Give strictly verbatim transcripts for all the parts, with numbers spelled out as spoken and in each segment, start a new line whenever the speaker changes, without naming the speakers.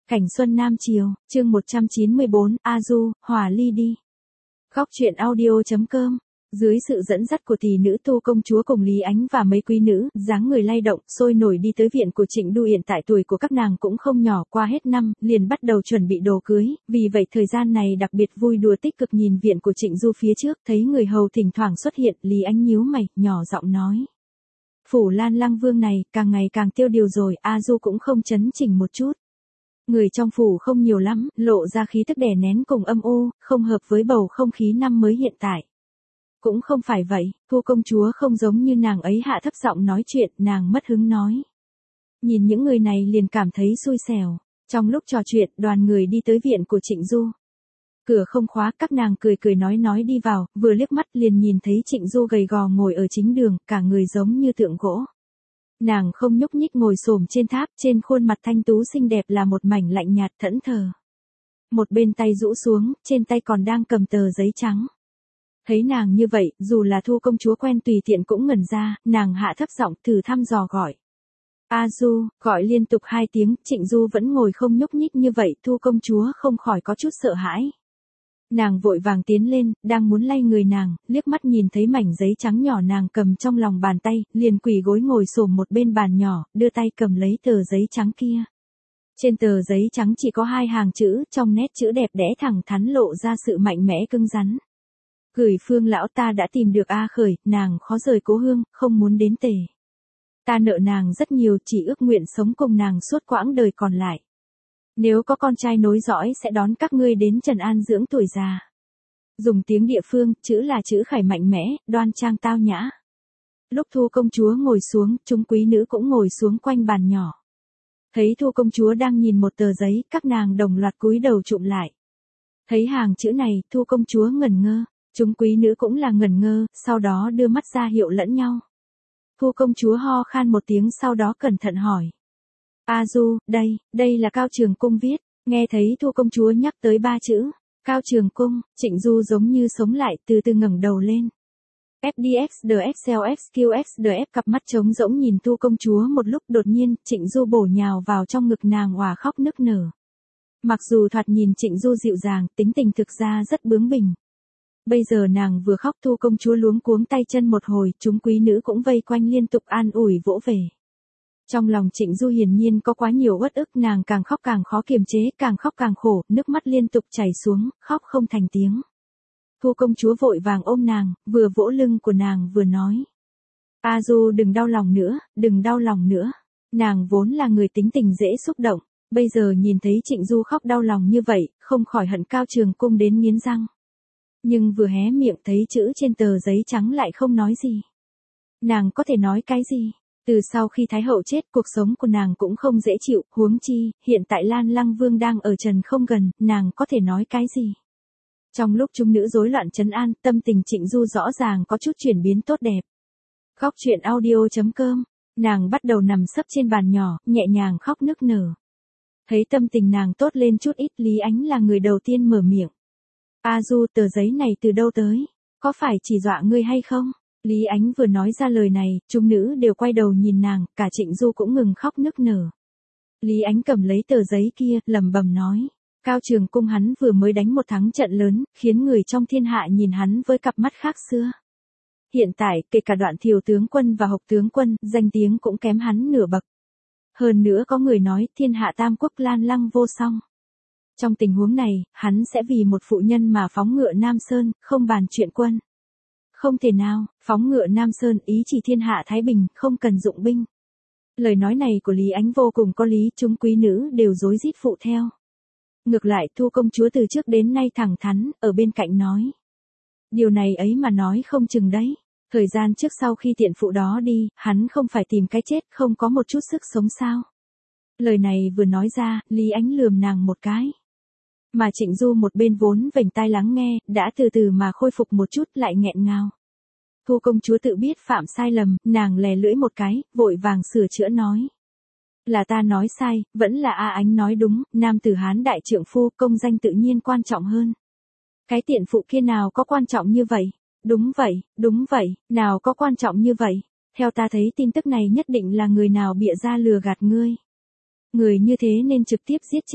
Cảnh xuân Nam Triều, chương một trăm chín mươi bốn, A Du, hòa ly đi. Góc truyện audio chấm com. Dưới sự dẫn dắt của tỷ nữ Tu công chúa cùng Lý Ánh và mấy quý nữ, dáng người lay động, sôi nổi đi tới viện của Trịnh Du. Hiện tại tuổi của các nàng cũng không nhỏ, qua hết năm, liền bắt đầu chuẩn bị đồ cưới, vì vậy thời gian này đặc biệt vui đùa tích cực. Nhìn viện của Trịnh Du phía trước, thấy người hầu thỉnh thoảng xuất hiện, Lý Ánh nhíu mày, nhỏ giọng nói. Phủ Lan Lăng Vương này, càng ngày càng tiêu điều rồi, A Du cũng không chấn chỉnh một chút. Người trong phủ không nhiều lắm, lộ ra khí tức đè nén cùng âm u, không hợp với bầu không khí năm mới hiện tại. Cũng không phải vậy, Tu công chúa không giống như nàng ấy hạ thấp giọng nói chuyện, nàng mất hứng nói. Nhìn những người này liền cảm thấy xui xẻo. Trong lúc trò chuyện, đoàn người đi tới viện của Trịnh Du. Cửa không khóa, các nàng cười cười nói nói đi vào, vừa liếc mắt liền nhìn thấy Trịnh Du gầy gò ngồi ở chính đường, cả người giống như tượng gỗ. Nàng không nhúc nhích ngồi xổm trên tháp, trên khuôn mặt thanh tú xinh đẹp là một mảnh lạnh nhạt thẫn thờ. Một bên tay rũ xuống, trên tay còn đang cầm tờ giấy trắng. Thấy nàng như vậy, dù là Tu công chúa quen tùy tiện cũng ngẩn ra, nàng hạ thấp giọng thử thăm dò gọi. A Du, gọi liên tục hai tiếng, Trịnh Du vẫn ngồi không nhúc nhích như vậy, Tu công chúa không khỏi có chút sợ hãi. Nàng vội vàng tiến lên, đang muốn lay người nàng, liếc mắt nhìn thấy mảnh giấy trắng nhỏ nàng cầm trong lòng bàn tay, liền quỳ gối ngồi xổm một bên bàn nhỏ, đưa tay cầm lấy tờ giấy trắng kia. Trên tờ giấy trắng chỉ có hai hàng chữ, trong nét chữ đẹp đẽ thẳng thắn lộ ra sự mạnh mẽ cứng rắn. Gửi Phương lão ta đã tìm được A Khởi, nàng khó rời cố hương, không muốn đến tề. Ta nợ nàng rất nhiều, chỉ ước nguyện sống cùng nàng suốt quãng đời còn lại. Nếu có con trai nối dõi sẽ đón các ngươi đến Trần An dưỡng tuổi già. Dùng tiếng địa phương, chữ là chữ khải mạnh mẽ, đoan trang tao nhã. Lúc Thu công chúa ngồi xuống, chúng quý nữ cũng ngồi xuống quanh bàn nhỏ. Thấy Thu công chúa đang nhìn một tờ giấy, các nàng đồng loạt cúi đầu chụm lại. Thấy hàng chữ này, Thu công chúa ngẩn ngơ, chúng quý nữ cũng là ngẩn ngơ, sau đó đưa mắt ra hiệu lẫn nhau. Thu công chúa ho khan một tiếng sau đó cẩn thận hỏi. A Du, đây, đây là Cao Trường Cung viết. Nghe thấy Thu công chúa nhắc tới ba chữ, Cao Trường Cung, Trịnh Du giống như sống lại, từ từ ngẩng đầu lên. ép đê ích đê ích xê ích kiu ích đê ép cặp mắt trống rỗng nhìn Thu công chúa một lúc, đột nhiên, Trịnh Du bổ nhào vào trong ngực nàng òa khóc nức nở. Mặc dù thoạt nhìn Trịnh Du dịu dàng, tính tình thực ra rất bướng bỉnh. Bây giờ nàng vừa khóc, Thu công chúa luống cuống tay chân một hồi, chúng quý nữ cũng vây quanh liên tục an ủi vỗ về. Trong lòng Trịnh Du hiển nhiên có quá nhiều uất ức, nàng càng khóc càng khó kiềm chế, càng khóc càng khổ, nước mắt liên tục chảy xuống, khóc không thành tiếng. Thu công chúa vội vàng ôm nàng, vừa vỗ lưng của nàng vừa nói. A Du đừng đau lòng nữa, đừng đau lòng nữa. Nàng vốn là người tính tình dễ xúc động, bây giờ nhìn thấy Trịnh Du khóc đau lòng như vậy, không khỏi hận Cao Trường Cung đến nghiến răng. Nhưng vừa hé miệng thấy chữ trên tờ giấy trắng lại không nói gì. Nàng có thể nói cái gì? Từ sau khi Thái hậu chết, cuộc sống của nàng cũng không dễ chịu, huống chi, hiện tại Lan Lăng Vương đang ở Trần không gần, nàng có thể nói cái gì? Trong lúc chúng nữ rối loạn trấn an, tâm tình Trịnh Du rõ ràng có chút chuyển biến tốt đẹp. Góc truyện audio chấm com, nàng bắt đầu nằm sấp trên bàn nhỏ, nhẹ nhàng khóc nức nở. Thấy tâm tình nàng tốt lên chút ít, Lý Ánh là người đầu tiên mở miệng. A Du, tờ giấy này từ đâu tới? Có phải chỉ dọa ngươi hay không? Lý Ánh vừa nói ra lời này, chúng nữ đều quay đầu nhìn nàng, cả Trịnh Du cũng ngừng khóc nức nở. Lý Ánh cầm lấy tờ giấy kia, lẩm bẩm nói. Cao Trường Cung hắn vừa mới đánh một thắng trận lớn, khiến người trong thiên hạ nhìn hắn với cặp mắt khác xưa. Hiện tại, kể cả Đoạn Thiều tướng quân và Hộc tướng quân, danh tiếng cũng kém hắn nửa bậc. Hơn nữa có người nói, thiên hạ tam quốc Lan Lăng vô song. Trong tình huống này, hắn sẽ vì một phụ nhân mà phóng ngựa Nam Sơn, không bàn chuyện quân. Không thể nào, phóng ngựa Nam Sơn ý chỉ thiên hạ thái bình, không cần dụng binh. Lời nói này của Lý Ánh vô cùng có lý, chúng quý nữ đều rối rít phụ theo. Ngược lại, Thu công chúa từ trước đến nay thẳng thắn, ở bên cạnh nói. Điều này ấy mà nói không chừng đấy. Thời gian trước sau khi tiện phụ đó đi, hắn không phải tìm cái chết, không có một chút sức sống sao. Lời này vừa nói ra, Lý Ánh lườm nàng một cái. Mà Trịnh Du một bên vốn vểnh tai lắng nghe, đã từ từ mà khôi phục một chút lại nghẹn ngào. Thu công chúa tự biết phạm sai lầm, nàng lè lưỡi một cái, vội vàng sửa chữa nói. Là ta nói sai, vẫn là A Ánh nói đúng, nam tử Hán đại trượng phu, công danh tự nhiên quan trọng hơn. Cái tiện phụ kia nào có quan trọng như vậy? Đúng vậy, đúng vậy, nào có quan trọng như vậy? Theo ta thấy tin tức này nhất định là người nào bịa ra lừa gạt ngươi. Người như thế nên trực tiếp giết chết.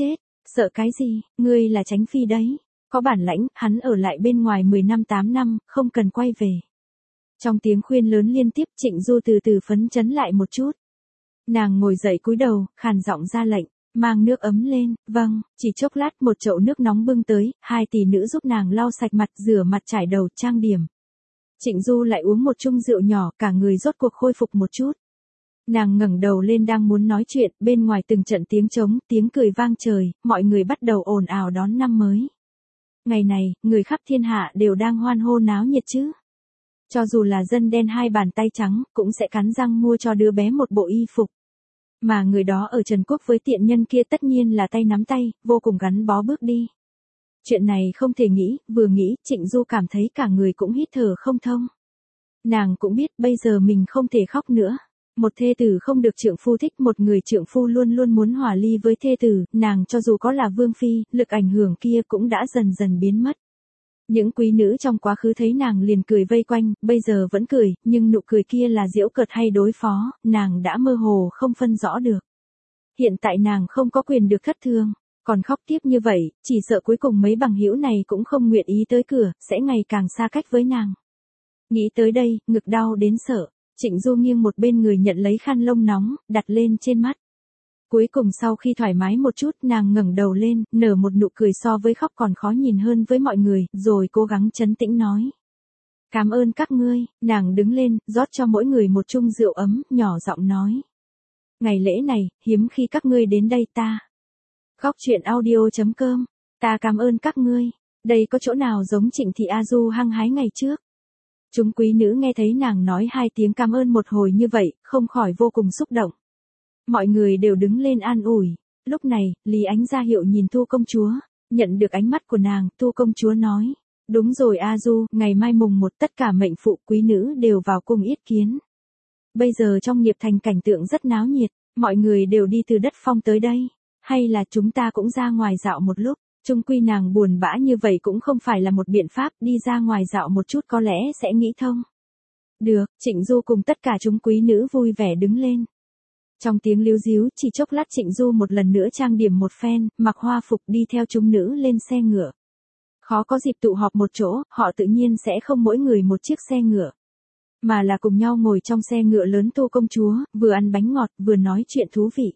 Sợ cái gì, ngươi là Tránh Phi đấy. Có bản lãnh, hắn ở lại bên ngoài mười năm tám năm, không cần quay về. Trong tiếng khuyên lớn liên tiếp, Trịnh Du từ từ phấn chấn lại một chút. Nàng ngồi dậy cúi đầu, khàn giọng ra lệnh, mang nước ấm lên. Vâng, chỉ chốc lát một chậu nước nóng bưng tới, hai tỷ nữ giúp nàng lau sạch mặt, rửa mặt, trải đầu, trang điểm. Trịnh Du lại uống một chung rượu nhỏ, cả người rốt cuộc khôi phục một chút. Nàng ngẩng đầu lên đang muốn nói chuyện, bên ngoài từng trận tiếng trống, tiếng cười vang trời, mọi người bắt đầu ồn ào đón năm mới. Ngày này, người khắp thiên hạ đều đang hoan hô náo nhiệt chứ. Cho dù là dân đen hai bàn tay trắng, cũng sẽ cắn răng mua cho đứa bé một bộ y phục. Mà người đó ở Trần Quốc với tiện nhân kia tất nhiên là tay nắm tay, vô cùng gắn bó bước đi. Chuyện này không thể nghĩ, vừa nghĩ, Trịnh Du cảm thấy cả người cũng hít thở không thông. Nàng cũng biết bây giờ mình không thể khóc nữa. Một thê tử không được trượng phu thích, một người trượng phu luôn luôn muốn hòa ly với thê tử, nàng cho dù có là vương phi, lực ảnh hưởng kia cũng đã dần dần biến mất. Những quý nữ trong quá khứ thấy nàng liền cười vây quanh, bây giờ vẫn cười, nhưng nụ cười kia là giễu cợt hay đối phó, nàng đã mơ hồ không phân rõ được. Hiện tại nàng không có quyền được thất thương, còn khóc tiếp như vậy, chỉ sợ cuối cùng mấy bằng hữu này cũng không nguyện ý tới cửa, sẽ ngày càng xa cách với nàng. Nghĩ tới đây, ngực đau đến sợ. Trịnh Du nghiêng một bên người nhận lấy khăn lông nóng, đặt lên trên mắt. Cuối cùng sau khi thoải mái một chút, nàng ngẩng đầu lên, nở một nụ cười so với khóc còn khó nhìn hơn với mọi người, rồi cố gắng trấn tĩnh nói. Cảm ơn các ngươi, nàng đứng lên, rót cho mỗi người một chung rượu ấm, nhỏ giọng nói. Ngày lễ này, hiếm khi các ngươi đến đây ta. Góc truyện audio chấm com, ta cảm ơn các ngươi, đây có chỗ nào giống Trịnh Thị A Du hăng hái ngày trước. Chúng quý nữ nghe thấy nàng nói hai tiếng cảm ơn một hồi như vậy, không khỏi vô cùng xúc động. Mọi người đều đứng lên an ủi. Lúc này, Lý Ánh ra hiệu nhìn Thu công chúa, nhận được ánh mắt của nàng, Thu công chúa nói. Đúng rồi A Du, ngày mai mùng một tất cả mệnh phụ quý nữ đều vào cung yết kiến. Bây giờ trong nghiệp thành cảnh tượng rất náo nhiệt, mọi người đều đi từ đất phong tới đây. Hay là chúng ta cũng ra ngoài dạo một lúc. Chung quy nàng buồn bã như vậy cũng không phải là một biện pháp, đi ra ngoài dạo một chút có lẽ sẽ nghĩ thông. Được, Trịnh Du cùng tất cả chúng quý nữ vui vẻ đứng lên. Trong tiếng líu díu, chỉ chốc lát Trịnh Du một lần nữa trang điểm một phen, mặc hoa phục đi theo chúng nữ lên xe ngựa. Khó có dịp tụ họp một chỗ, họ tự nhiên sẽ không mỗi người một chiếc xe ngựa. Mà là cùng nhau ngồi trong xe ngựa lớn Tô công chúa, vừa ăn bánh ngọt, vừa nói chuyện thú vị.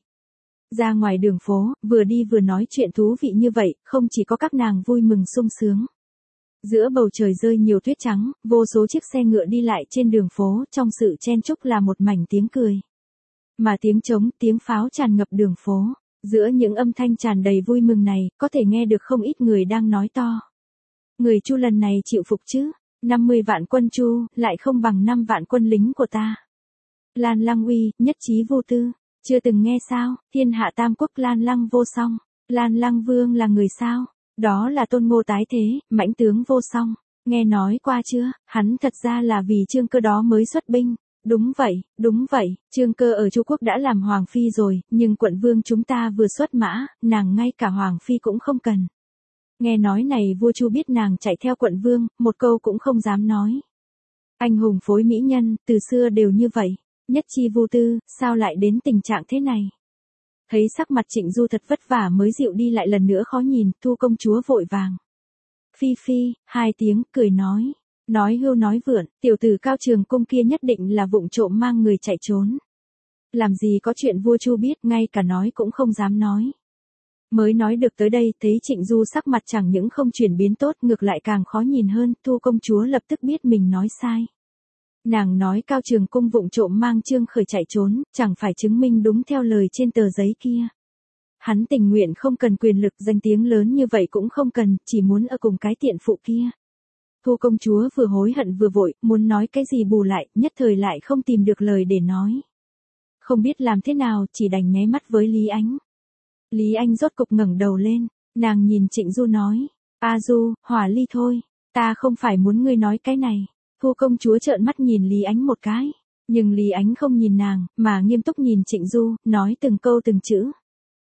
Ra ngoài đường phố, vừa đi vừa nói chuyện thú vị như vậy, không chỉ có các nàng vui mừng sung sướng. Giữa bầu trời rơi nhiều tuyết trắng, vô số chiếc xe ngựa đi lại trên đường phố, trong sự chen chúc là một mảnh tiếng cười. Mà tiếng trống, tiếng pháo tràn ngập đường phố. Giữa những âm thanh tràn đầy vui mừng này, có thể nghe được không ít người đang nói to. Người Chu lần này chịu phục chứ, năm mươi vạn quân Chu, lại không bằng năm vạn quân lính của ta. Lan Lăng uy, nhất trí vô tư. Chưa từng nghe sao, thiên hạ tam quốc Lan Lăng vô song. Lan Lăng vương là người sao? Đó là Tôn Ngô tái thế, mãnh tướng vô song. Nghe nói qua chưa, hắn thật ra là vì Trương Cơ đó mới xuất binh. Đúng vậy, đúng vậy, Trương Cơ ở Chu Quốc đã làm hoàng phi rồi, nhưng quận vương chúng ta vừa xuất mã, nàng ngay cả hoàng phi cũng không cần. Nghe nói này vua Chu biết nàng chạy theo quận vương, một câu cũng không dám nói. Anh hùng phối mỹ nhân, từ xưa đều như vậy. Nhất chi vô tư, sao lại đến tình trạng thế này? Thấy sắc mặt Trịnh Du thật vất vả mới dịu đi lại lần nữa khó nhìn, Thu công chúa vội vàng. Phi phi, hai tiếng, cười nói. Nói hưu nói vượn, tiểu tử Cao Trường Cung kia nhất định là vụng trộm mang người chạy trốn. Làm gì có chuyện vua Chu biết, ngay cả nói cũng không dám nói. Mới nói được tới đây, thấy Trịnh Du sắc mặt chẳng những không chuyển biến tốt, ngược lại càng khó nhìn hơn, Thu công chúa lập tức biết mình nói sai. Nàng nói Cao Trường Cung vụng trộm mang Trương Khởi chạy trốn, chẳng phải chứng minh đúng theo lời trên tờ giấy kia. Hắn tình nguyện không cần quyền lực danh tiếng lớn như vậy cũng không cần, chỉ muốn ở cùng cái tiện phụ kia. Thu công chúa vừa hối hận vừa vội, muốn nói cái gì bù lại, nhất thời lại không tìm được lời để nói. Không biết làm thế nào, chỉ đành nháy mắt với Lý Ánh. Lý Anh rốt cục ngẩng đầu lên, nàng nhìn Trịnh Du nói, A Du, hỏa ly thôi, ta không phải muốn ngươi nói cái này. Thu công chúa trợn mắt nhìn Lý Ánh một cái, nhưng Lý Ánh không nhìn nàng, mà nghiêm túc nhìn Trịnh Du, nói từng câu từng chữ.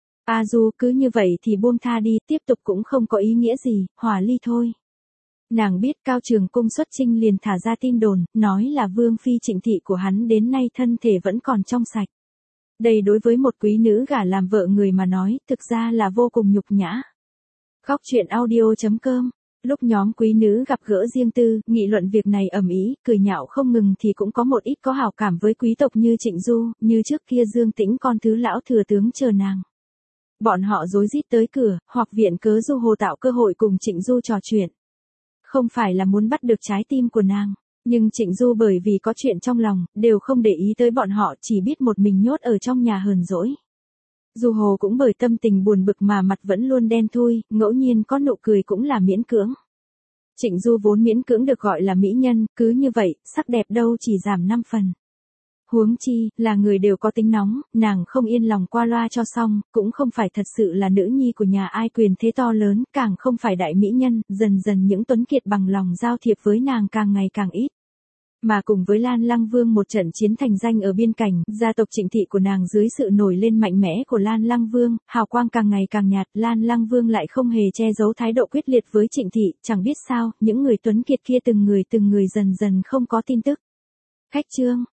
A Du, cứ như vậy thì buông tha đi, tiếp tục cũng không có ý nghĩa gì, hỏa ly thôi. Nàng biết Cao Trường Cung xuất chinh liền thả ra tin đồn, nói là vương phi Trịnh thị của hắn đến nay thân thể vẫn còn trong sạch. Đây đối với một quý nữ gả làm vợ người mà nói, thực ra là vô cùng nhục nhã. Góc chuyện audio chấm com. Lúc nhóm quý nữ gặp gỡ riêng tư, nghị luận việc này ầm ĩ, cười nhạo không ngừng thì cũng có một ít có hảo cảm với quý tộc như Trịnh Du, như trước kia Dương Tĩnh con thứ lão thừa tướng chờ nàng. Bọn họ rối rít tới cửa, hoặc viện cớ Du Hồ tạo cơ hội cùng Trịnh Du trò chuyện. Không phải là muốn bắt được trái tim của nàng, nhưng Trịnh Du bởi vì có chuyện trong lòng, đều không để ý tới bọn họ, chỉ biết một mình nhốt ở trong nhà hờn dỗi. Du Hồ cũng bởi tâm tình buồn bực mà mặt vẫn luôn đen thui, ngẫu nhiên có nụ cười cũng là miễn cưỡng. Trịnh Du vốn miễn cưỡng được gọi là mỹ nhân, cứ như vậy, sắc đẹp đâu chỉ giảm năm phần. Huống chi, là người đều có tính nóng, nàng không yên lòng qua loa cho xong, cũng không phải thật sự là nữ nhi của nhà ai quyền thế to lớn, càng không phải đại mỹ nhân, dần dần những tuấn kiệt bằng lòng giao thiệp với nàng càng ngày càng ít. Mà cùng với Lan Lăng Vương một trận chiến thành danh ở biên cảnh, gia tộc Trịnh thị của nàng dưới sự nổi lên mạnh mẽ của Lan Lăng Vương, hào quang càng ngày càng nhạt, Lan Lăng Vương lại không hề che giấu thái độ quyết liệt với Trịnh thị, chẳng biết sao, những người tuấn kiệt kia từng người từng người dần dần không có tin tức. Khách trương,